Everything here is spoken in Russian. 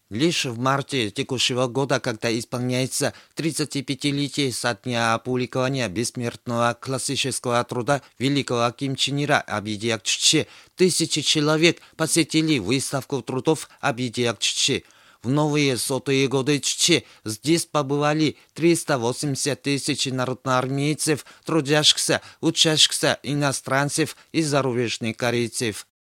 Лишь в марте текущего года, когда исполняется 35-летие со дня опубликования бессмертного классического труда великого Ким Чен Ира об идеях Чучхе, тысячи человек посетили выставку трудов об идеях Чучхе. В новые сотые годы Чучхе здесь побывали 380 тысяч народноармейцев, трудящихся, учащихся, иностранцев и зарубежных корейцев.